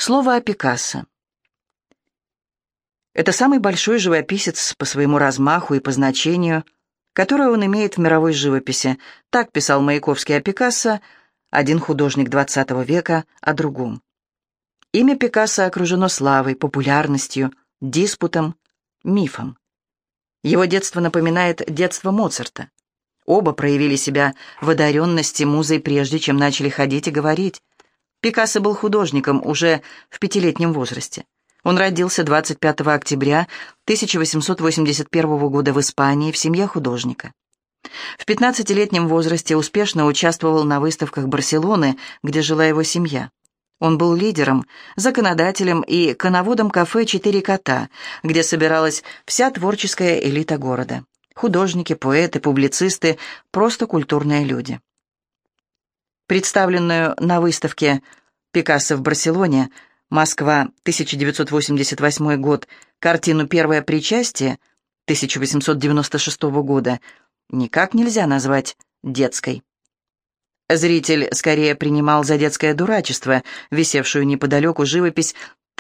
Слово о Пикассо. Это самый большой живописец по своему размаху и по значению, которое он имеет в мировой живописи. Так писал Маяковский о Пикассо, один художник XX века о другом. Имя Пикассо окружено славой, популярностью, диспутом, мифом. Его детство напоминает детство Моцарта. Оба проявили себя в одаренности музой, прежде чем начали ходить и говорить. Пикассо был художником уже в 5-летнем возрасте. Он родился 25 октября 1881 года в Испании в семье художника. В 15-летнем возрасте успешно участвовал на выставках Барселоны, где жила его семья. Он был лидером, законодателем и коноводом кафе «Четыре кота», где собиралась вся творческая элита города. Художники, поэты, публицисты, просто культурные люди. Представленную на выставке Пикассо в Барселоне, Москва, 1988 год, картину «Первое причастие» 1896 года никак нельзя назвать детской. Зритель скорее принимал за детское дурачество висевшую неподалеку живопись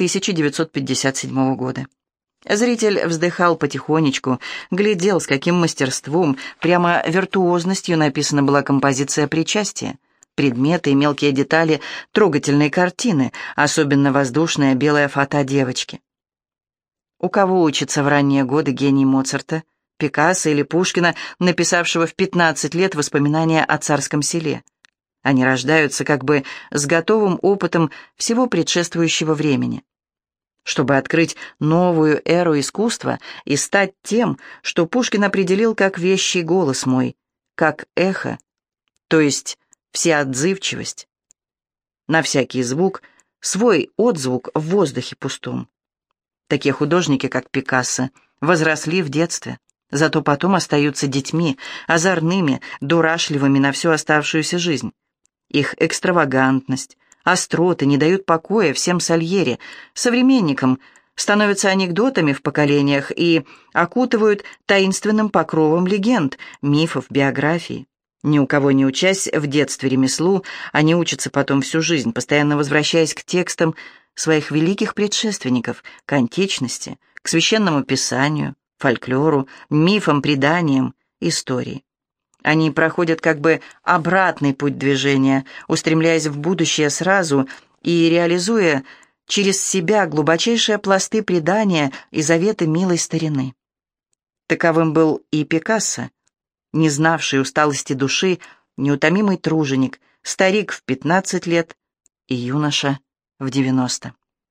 1957 года. Зритель вздыхал потихонечку, глядел, с каким мастерством, прямо виртуозностью написана была композиция причастия. Предметы и мелкие детали трогательной картины, особенно воздушная белая фата девочки. У кого учится в ранние годы гений Моцарта, Пикассо или Пушкина, написавшего в 15 лет воспоминания о царском селе? Они рождаются как бы с готовым опытом всего предшествующего времени. Чтобы открыть новую эру искусства и стать тем, что Пушкин определил как вещий голос мой, как эхо, то есть всеотзывчивость. На всякий звук свой отзвук в воздухе пустом. Такие художники, как Пикассо, возросли в детстве, зато потом остаются детьми, озорными, дурашливыми на всю оставшуюся жизнь. Их экстравагантность, остроты не дают покоя всем Сальери, современникам, становятся анекдотами в поколениях и окутывают таинственным покровом легенд, мифов, биографий. Ни у кого не учась в детстве ремеслу, они учатся потом всю жизнь, постоянно возвращаясь к текстам своих великих предшественников, к античности, к священному писанию, фольклору, мифам, преданиям, истории. Они проходят как бы обратный путь движения, устремляясь в будущее сразу и реализуя через себя глубочайшие пласты предания и заветы милой старины. Таковым был и Пикассо, не знавший усталости души, неутомимый труженик, старик в 15 лет и юноша в 90.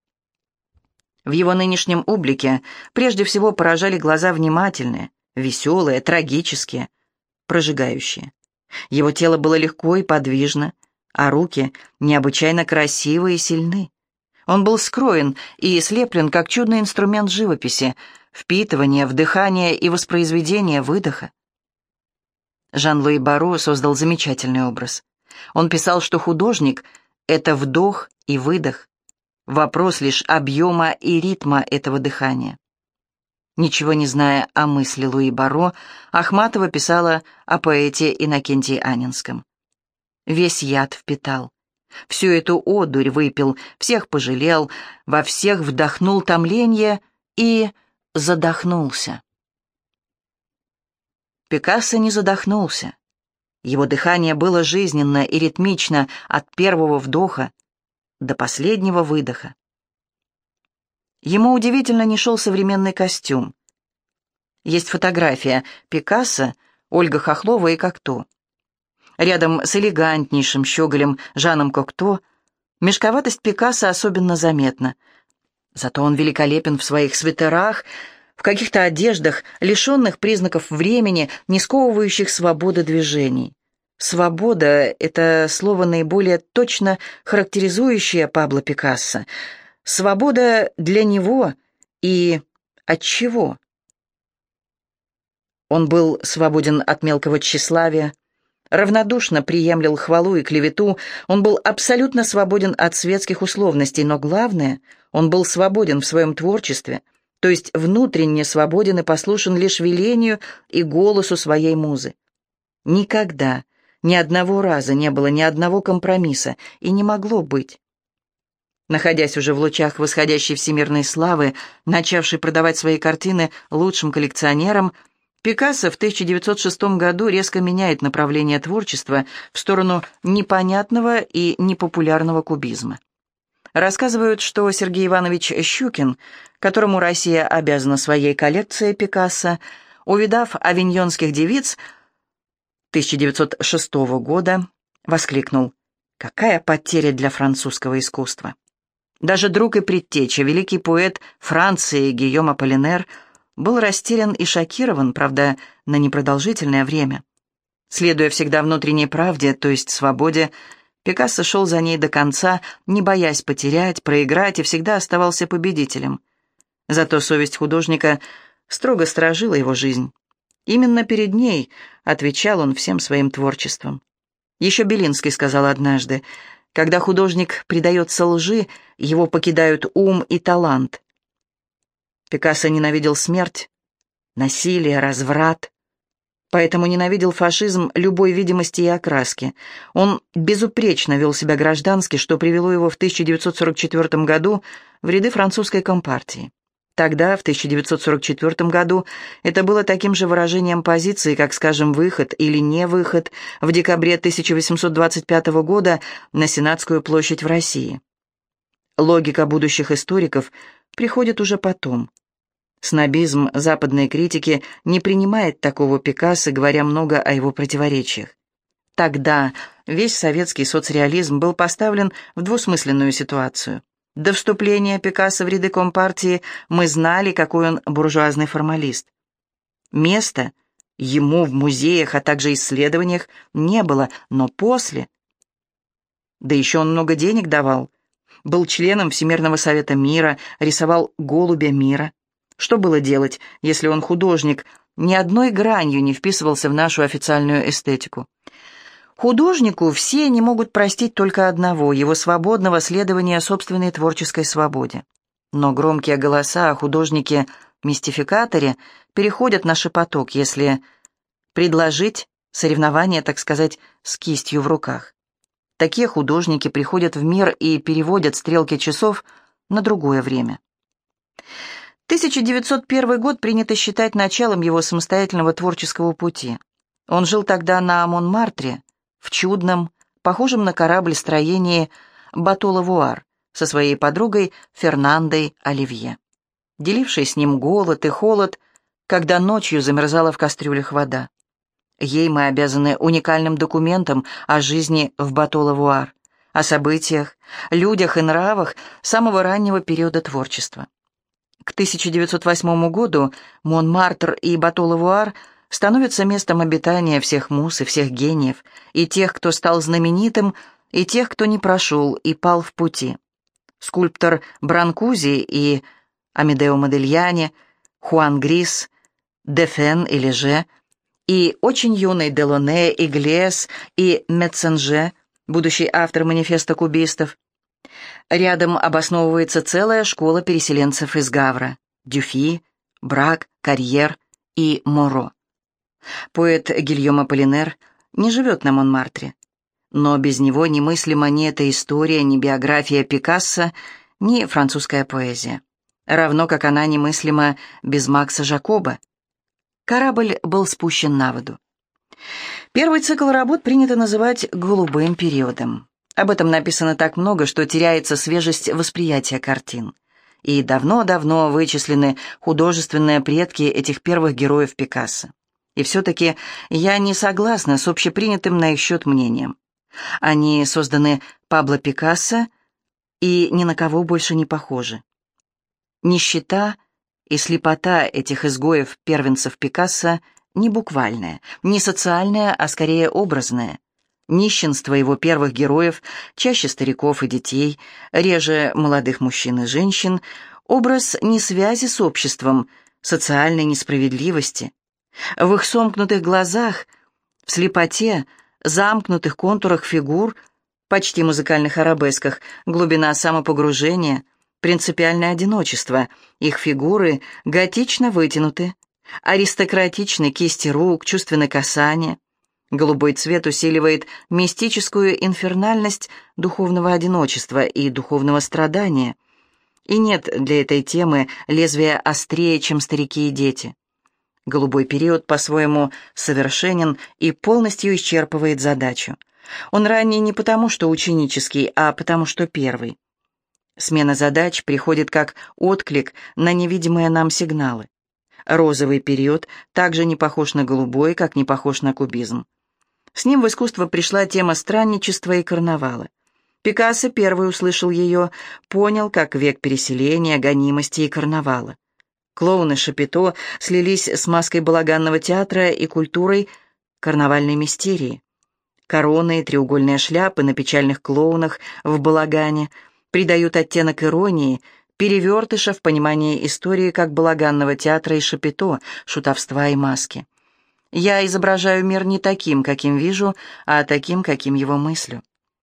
В его нынешнем облике прежде всего поражали глаза внимательные, веселые, трагические, прожигающие. Его тело было легко и подвижно, а руки необычайно красивы и сильны. Он был скроен и слеплен, как чудный инструмент живописи, впитывания, вдыхания и воспроизведения выдоха. Жан-Луи Барро создал замечательный образ. Он писал, что художник — это вдох и выдох, вопрос лишь объема и ритма этого дыхания. Ничего не зная о мысли Луи Барро, Ахматова писала о поэте Иннокентии Анинском. Весь яд впитал, всю эту одурь выпил, всех пожалел, во всех вдохнул томление и задохнулся. Пикассо не задохнулся. Его дыхание было жизненно и ритмично от первого вдоха до последнего выдоха. Ему удивительно не шел современный костюм. Есть фотография Пикассо, Ольга Хохлова и Кокто. Рядом с элегантнейшим щеголем Жаном Кокто мешковатость Пикассо особенно заметна. Зато он великолепен в своих свитерах, в каких-то одеждах, лишенных признаков времени, не сковывающих свободы движений. Свобода — это слово наиболее точно характеризующее Пабло Пикассо. Свобода для него и от чего? Он был свободен от мелкого тщеславия, равнодушно приемлил хвалу и клевету, он был абсолютно свободен от светских условностей, но главное, он был свободен в своем творчестве, то есть внутренне свободен и послушен лишь велению и голосу своей музы. Никогда, ни одного раза не было ни одного компромисса, и не могло быть. Находясь уже в лучах восходящей всемирной славы, начавший продавать свои картины лучшим коллекционерам, Пикассо в 1906 году резко меняет направление творчества в сторону непонятного и непопулярного кубизма. Рассказывают, что Сергей Иванович Щукин, которому Россия обязана своей коллекцией Пикассо, увидав авиньонских девиц 1906 года, воскликнул: «Какая потеря для французского искусства!» Даже друг и предтеча, великий поэт Франции Гийом Аполлинер, был растерян и шокирован, правда, на непродолжительное время. Следуя всегда внутренней правде, то есть свободе, Пикассо шел за ней до конца, не боясь потерять, проиграть, и всегда оставался победителем. Зато совесть художника строго сторожила его жизнь. Именно перед ней отвечал он всем своим творчеством. Еще Белинский сказал однажды: «Когда художник предается лжи, его покидают ум и талант». Пикассо ненавидел смерть, насилие, разврат, поэтому ненавидел фашизм любой видимости и окраски. Он безупречно вел себя граждански, что привело его в 1944 году в ряды французской компартии. Тогда, в 1944 году, это было таким же выражением позиции, как, скажем, выход или не выход в декабре 1825 года на Сенатскую площадь в России. Логика будущих историков приходит уже потом. Снобизм западной критики не принимает такого Пикассо, говоря много о его противоречиях. Тогда весь советский соцреализм был поставлен в двусмысленную ситуацию. До вступления Пикассо в ряды Компартии мы знали, какой он буржуазный формалист. Места ему в музеях, а также исследованиях не было, но после... Да еще он много денег давал. Был членом Всемирного совета мира, рисовал голубя мира. Что было делать, если он художник, ни одной гранью не вписывался в нашу официальную эстетику? Художнику все не могут простить только одного — его свободного следования собственной творческой свободе. Но громкие голоса о художнике-мистификаторе переходят на шепоток, если предложить соревнование, так сказать, с кистью в руках. Такие художники приходят в мир и переводят стрелки часов на другое время. 1901 год принято считать началом его самостоятельного творческого пути. Он жил тогда на Монмартре, в чудном, похожем на корабль строении Бато-Лавуар со своей подругой Фернандой Оливье, делившей с ним голод и холод, когда ночью замерзала в кастрюлях вода. Ей мы обязаны уникальным документом о жизни в Бато-Лавуар, о событиях, людях и нравах самого раннего периода творчества. К 1908 году Монмартр и Бато-Лавуар становятся местом обитания всех муз и всех гениев, и тех, кто стал знаменитым, и тех, кто не прошел и пал в пути. Скульптор Бранкузи и Амедео Модильяне, Хуан Грис, Дефен и Леже, и очень юный Делоне, Иглес и Метценже, будущий автор манифеста кубистов. Рядом обосновывается целая школа переселенцев из Гавра: Дюфи, Брак, Карьер и Моро. Поэт Гийом Аполлинер не живет на Монмартре, но без него немыслима ни эта история, ни биография Пикассо, ни французская поэзия. Равно как она немыслима без Макса Жакоба. Корабль был спущен на воду. Первый цикл работ принято называть «голубым периодом». Об этом написано так много, что теряется свежесть восприятия картин. И давно-давно вычислены художественные предки этих первых героев Пикассо. И все-таки я не согласна с общепринятым на их счет мнением. Они созданы Пабло Пикассо и ни на кого больше не похожи. Нищета и слепота этих изгоев-первенцев Пикассо не буквальная, не социальная, а скорее образная. Нищенство его первых героев, чаще стариков и детей, реже молодых мужчин и женщин, образ несвязи с обществом, социальной несправедливости. В их сомкнутых глазах, в слепоте, замкнутых контурах фигур, почти музыкальных арабесках, глубина самопогружения, принципиальное одиночество. Их фигуры готично вытянуты, аристократичны кисти рук, чувственны касания. Голубой цвет усиливает мистическую инфернальность духовного одиночества и духовного страдания. И нет для этой темы лезвия острее, чем старики и дети. Голубой период по-своему совершенен и полностью исчерпывает задачу. Он ранний не потому, что ученический, а потому, что первый. Смена задач приходит как отклик на невидимые нам сигналы. Розовый период также не похож на голубой, как не похож на кубизм. С ним в искусство пришла тема странничества и карнавала. Пикассо первый услышал ее, понял, как век переселения, гонимости и карнавала. Клоуны Шапито слились с маской балаганного театра и культурой карнавальной мистерии. Короны и треугольные шляпы на печальных клоунах в балагане придают оттенок иронии, перевертыша в понимании истории как балаганного театра и Шапито, шутовства и маски. Я изображаю мир не таким, каким вижу, а таким, каким его мыслю.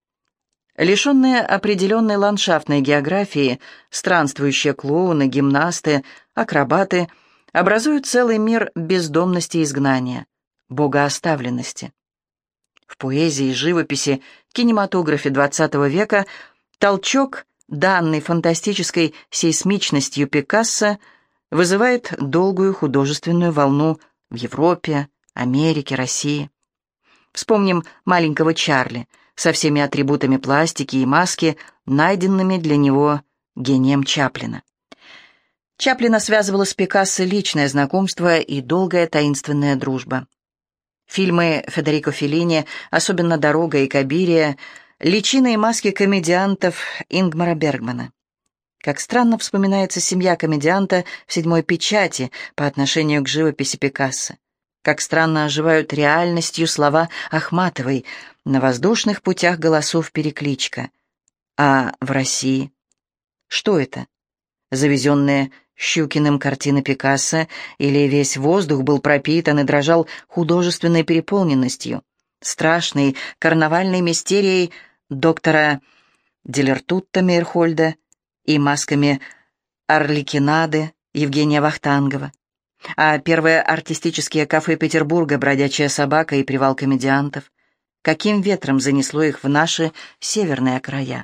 Лишенные определенной ландшафтной географии, странствующие клоуны, гимнасты, акробаты образуют целый мир бездомности и изгнания, богооставленности. В поэзии, живописи, кинематографе XX века толчок, данный фантастической сейсмичностью Пикассо, вызывает долгую художественную волну в Европе, Америке, России. Вспомним маленького Чарли со всеми атрибутами пластики и маски, найденными для него гением Чаплина. Чаплина связывала с Пикассо личное знакомство и долгая таинственная дружба. Фильмы Федерико Феллини, особенно «Дорога» и «Кабирия», личины и маски комедиантов Ингмара Бергмана. Как странно вспоминается семья комедианта в «Седьмой печати» по отношению к живописи Пикассо. Как странно оживают реальностью слова Ахматовой «На воздушных путях голосов перекличка». А в России? Что это? Завезенные Щукиным картины Пикассо или весь воздух был пропитан и дрожал художественной переполненностью, страшной карнавальной мистерией доктора Дилертутта Мейерхольда и масками Орликинады Евгения Вахтангова, а первые артистические кафе Петербурга «Бродячая собака» и «Привал комедиантов», каким ветром занесло их в наши северные края.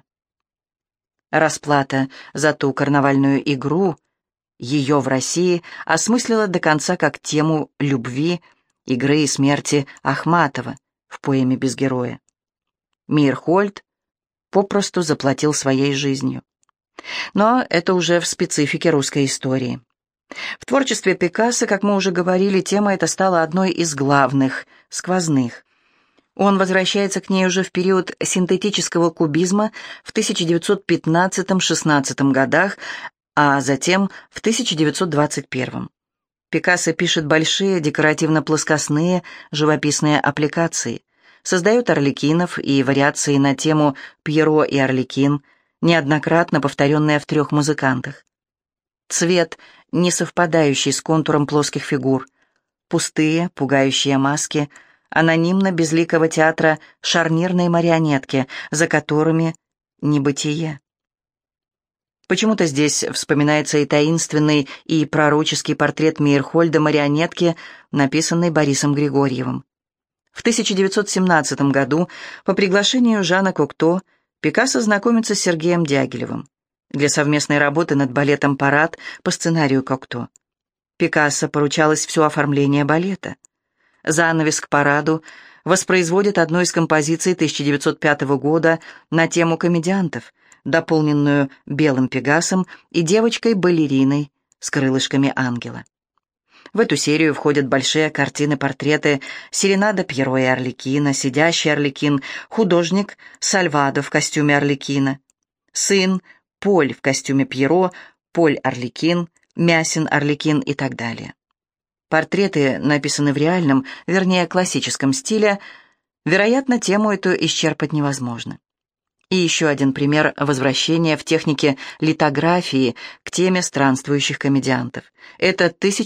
Расплата за ту карнавальную игру, ее в России осмыслила до конца как тему любви, игры и смерти Ахматова в поэме «Без героя». Мейерхольд попросту заплатил своей жизнью. Но это уже в специфике русской истории. В творчестве Пикассо, как мы уже говорили, тема эта стала одной из главных, сквозных. Он возвращается к ней уже в период синтетического кубизма в 1915-16 годах, а затем в 1921. Пикассо пишет большие декоративно-плоскостные живописные аппликации, создает орликинов и вариации на тему «Пьеро и Орликин», неоднократно повторенные в 3 музыкантах. Цвет, не совпадающий с контуром плоских фигур, пустые, пугающие маски, анонимно-безликого театра шарнирной марионетки, за которыми небытие. Почему-то здесь вспоминается и таинственный, и пророческий портрет Мейерхольда марионетки, написанный Борисом Григорьевым. В 1917 году по приглашению Жана Кокто Пикассо знакомится с Сергеем Дягилевым для совместной работы над балетом «Парад» по сценарию Кокто. Пикассо поручалось все оформление балета. Занавес к параду воспроизводит одну из композиций 1905 года на тему комедиантов, дополненную белым пегасом и девочкой-балериной с крылышками ангела. В эту серию входят большие картины-портреты «Серенада Пьеро и Орликина», «Сидящий Орликин», художник Сальвадо в костюме Орликина, сын Поль в костюме Пьеро, Поль Орликин, Мясин Орликин и так далее. Портреты написаны в реальном, вернее, классическом стиле. Вероятно, тему эту исчерпать невозможно. И еще один пример возвращения в технике литографии к теме странствующих комедиантов. Это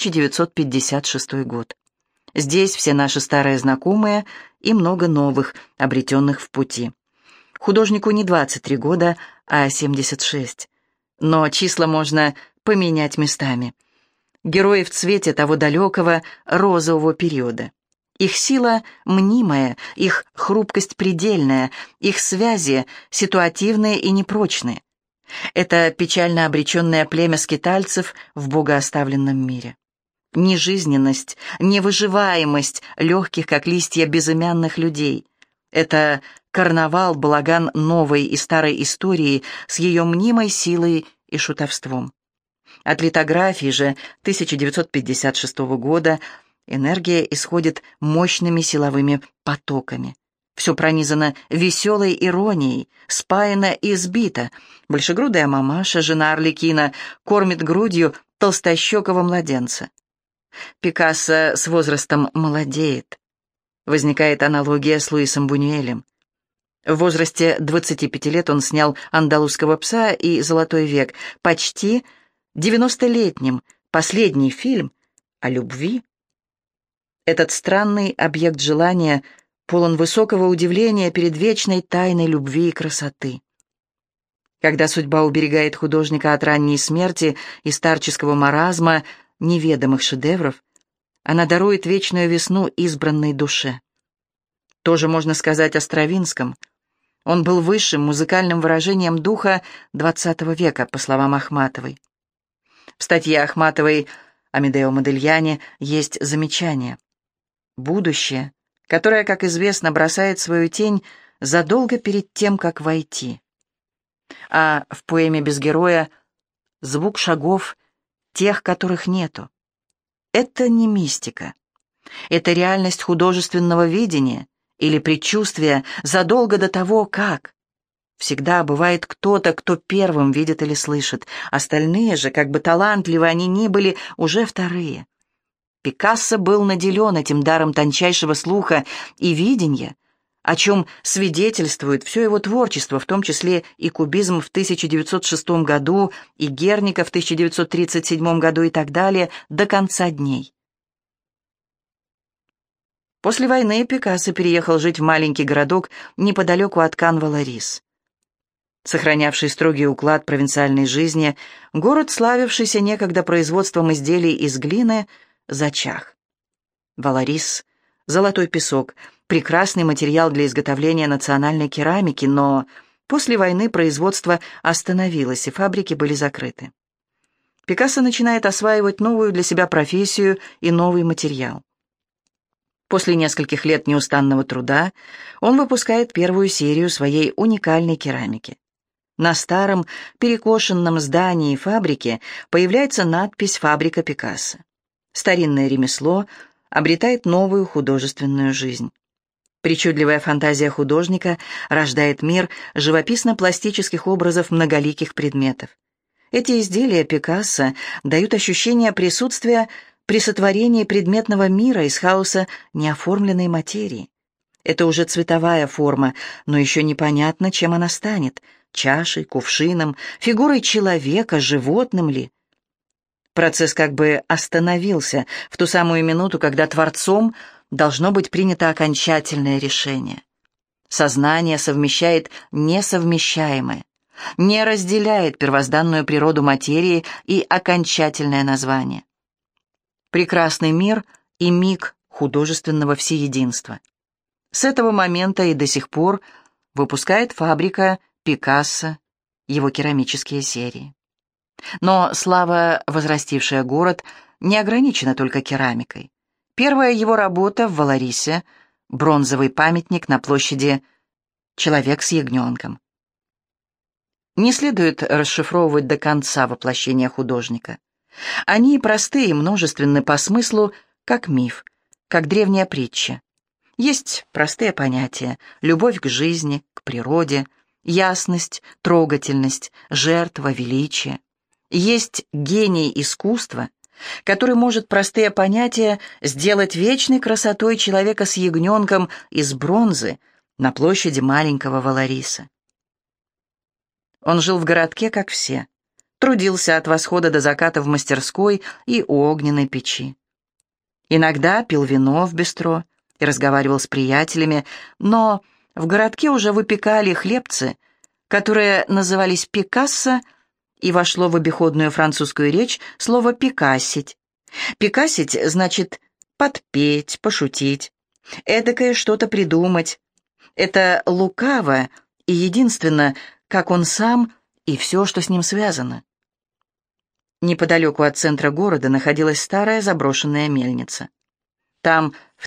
1956 год. Здесь все наши старые знакомые и много новых, обретенных в пути. Художнику не 23 года, а 76. Но числа можно поменять местами. Герои в цвете того далекого розового периода. Их сила мнимая, их хрупкость предельная, их связи ситуативные и непрочные. Это печально обреченное племя скитальцев в богооставленном мире. Нежизненность, невыживаемость легких, как листья безымянных людей. Это карнавал, балаган новой и старой истории с ее мнимой силой и шутовством. От литографии же 1956 года энергия исходит мощными силовыми потоками. Все пронизано веселой иронией, спаяно и сбито. Большегрудая мамаша, жена Арлекина, кормит грудью толстощекого младенца. Пикассо с возрастом молодеет. Возникает аналогия с Луисом Бунюэлем. В возрасте 25 лет он снял «Андалузского пса» и «Золотой век». Почти 90-летним последний фильм о любви. Этот странный объект желания полон высокого удивления перед вечной тайной любви и красоты. Когда судьба уберегает художника от ранней смерти и старческого маразма неведомых шедевров, она дарует вечную весну избранной душе. Тоже можно сказать о Стравинском. Он был высшим музыкальным выражением духа XX века, по словам Ахматовой. В статье Ахматовой «Амедео Модильяне» есть замечание. Будущее, которое, как известно, бросает свою тень задолго перед тем, как войти. А в поэме «Без героя» звук шагов, тех, которых нету. Это не мистика. Это реальность художественного видения или предчувствия задолго до того, как. Всегда бывает кто-то, кто первым видит или слышит. Остальные же, как бы талантливы они ни были, уже вторые. Пикассо был наделен этим даром тончайшего слуха и видения, о чем свидетельствует все его творчество, в том числе и кубизм в 1906 году, и Герника в 1937 году и так далее, до конца дней. После войны Пикассо переехал жить в маленький городок неподалеку от Кан-Валарис. Сохранявший строгий уклад провинциальной жизни, город, славившийся некогда производством изделий из глины, зачах. Валарис — золотой песок, прекрасный материал для изготовления национальной керамики, но после войны производство остановилось, и фабрики были закрыты. Пикассо начинает осваивать новую для себя профессию и новый материал. После нескольких лет неустанного труда он выпускает первую серию своей уникальной керамики. На старом, перекошенном здании фабрики появляется надпись «Фабрика Пикассо». Старинное ремесло обретает новую художественную жизнь. Причудливая фантазия художника рождает мир живописно-пластических образов многоликих предметов. Эти изделия Пикассо дают ощущение присутствия при сотворении предметного мира из хаоса неоформленной материи. Это уже цветовая форма, но еще непонятно, чем она станет – чашей, кувшином, фигурой человека, животным ли. Процесс как бы остановился в ту самую минуту, когда Творцом должно быть принято окончательное решение. Сознание совмещает несовмещаемое, не разделяет первозданную природу материи и окончательное название. Прекрасный мир и миг художественного всеединства. С этого момента и до сих пор выпускает фабрика Пикассо его керамические серии. Но слава, возрастившая город, не ограничена только керамикой. Первая его работа в Валарисе — бронзовый памятник на площади «Человек с ягненком». Не следует расшифровывать до конца воплощения художника. Они просты и множественны по смыслу, как миф, как древняя притча. Есть простые понятия — любовь к жизни, к природе, ясность, трогательность, жертва, величие. Есть гений искусства, который может простые понятия сделать вечной красотой человека с ягненком из бронзы на площади маленького Валариса. Он жил в городке, как все, трудился от восхода до заката в мастерской и у огненной печи. Иногда пил вино в бистро и разговаривал с приятелями, но в городке уже выпекали хлебцы, которые назывались Пикассо, и вошло в обиходную французскую речь слово «пикассить». «Пикассить» значит подпеть, пошутить. Эдакое что-то придумать. Это лукаво и единственно, как он сам и все, что с ним связано. Неподалеку от центра города находилась старая заброшенная мельница. Там в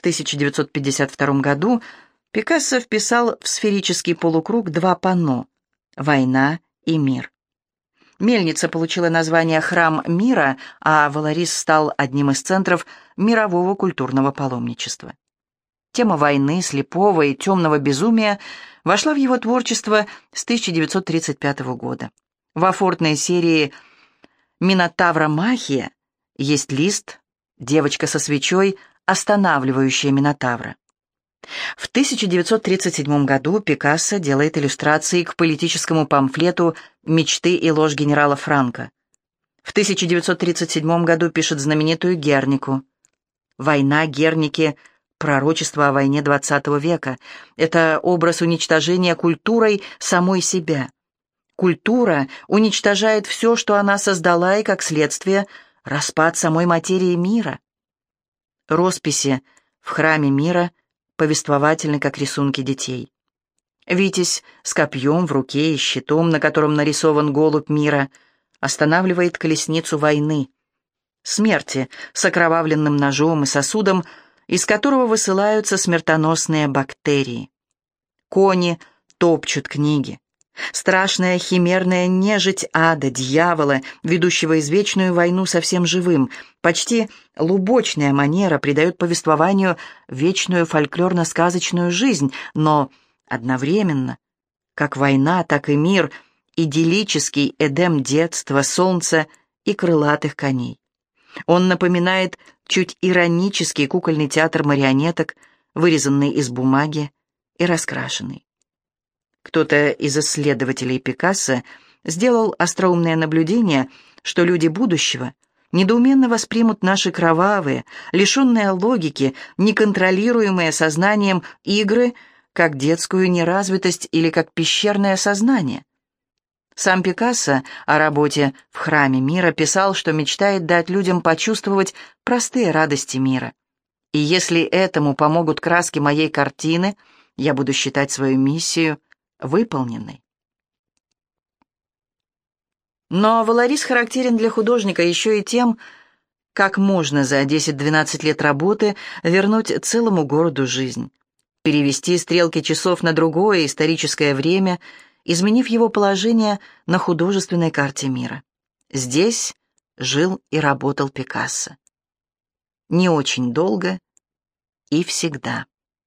1952 году Пикассо вписал в сферический полукруг два панно «Война» и «Мир». Мельница получила название «Храм мира», а Валарис стал одним из центров мирового культурного паломничества. Тема войны, слепого и темного безумия вошла в его творчество с 1935 года. В афортной серии «Минотавра-махия» есть лист, девочка со свечой, останавливающая Минотавра. В 1937 году Пикассо делает иллюстрации к политическому памфлету «Мечты и ложь генерала Франко». В 1937 году пишет знаменитую «Гернику». «Война, Герники» — пророчество о войне XX века. Это образ уничтожения культурой самой себя. Культура уничтожает все, что она создала, и, как следствие, распад самой материи мира. Росписи в храме мира повествовательны, как рисунки детей. Витязь с копьем в руке и щитом, на котором нарисован голубь мира, останавливает колесницу войны, смерти с окровавленным ножом и сосудом, из которого высылаются смертоносные бактерии. Кони топчут книги. Страшная химерная нежить ада, дьявола, ведущего извечную войну со всем живым, почти лубочная манера придает повествованию вечную фольклорно-сказочную жизнь, но одновременно, как война, так и мир, идиллический эдем детства, солнца и крылатых коней. Он напоминает чуть иронический кукольный театр марионеток, вырезанный из бумаги и раскрашенный. Кто-то из исследователей Пикассо сделал остроумное наблюдение, что люди будущего недоуменно воспримут наши кровавые, лишенные логики, неконтролируемые сознанием игры как детскую неразвитость или как пещерное сознание. Сам Пикассо о работе в храме мира писал, что мечтает дать людям почувствовать простые радости мира. И если этому помогут краски моей картины, я буду считать свою миссию выполненной. Но Валарис характерен для художника еще и тем, как можно за 10-12 лет работы вернуть целому городу жизнь, перевести стрелки часов на другое историческое время, изменив его положение на художественной карте мира. Здесь жил и работал Пикассо. Не очень долго и всегда.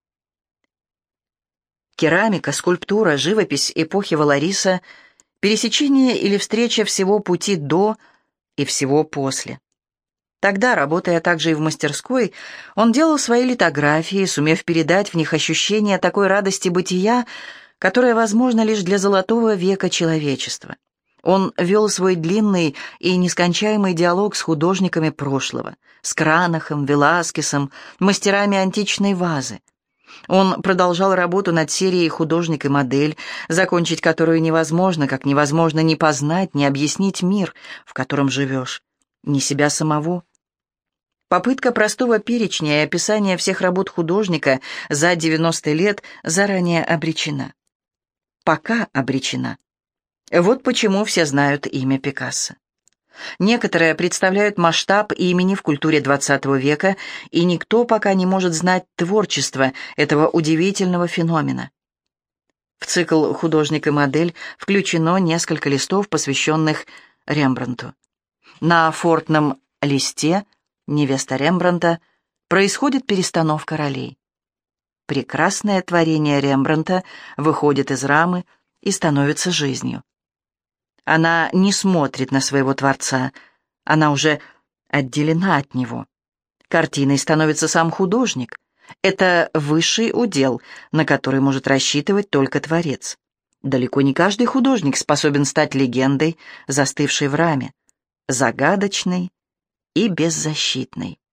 Керамика, скульптура, живопись эпохи Валариса — пересечение или встреча всего пути до и всего после. Тогда, работая также и в мастерской, он делал свои литографии, сумев передать в них ощущение такой радости бытия, которая возможна лишь для золотого века человечества. Он вел свой длинный и нескончаемый диалог с художниками прошлого, с Кранахом, Веласкесом, мастерами античной вазы. Он продолжал работу над серией «Художник и модель», закончить которую невозможно, как невозможно ни познать, ни объяснить мир, в котором живешь, ни себя самого. Попытка простого перечня и описания всех работ художника за 90 лет заранее обречена. Пока обречена. Вот почему все знают имя Пикассо. Некоторые представляют масштаб имени в культуре XX века, и никто пока не может знать творчество этого удивительного феномена. В цикл «Художник и модель» включено несколько листов, посвященных Рембрандту. На фортном листе «Невеста Рембрандта» происходит перестановка ролей. Прекрасное творение Рембрандта выходит из рамы и становится жизнью. Она не смотрит на своего творца, она уже отделена от него. Картиной становится сам художник. Это высший удел, на который может рассчитывать только творец. Далеко не каждый художник способен стать легендой, застывшей в раме, загадочной и беззащитной.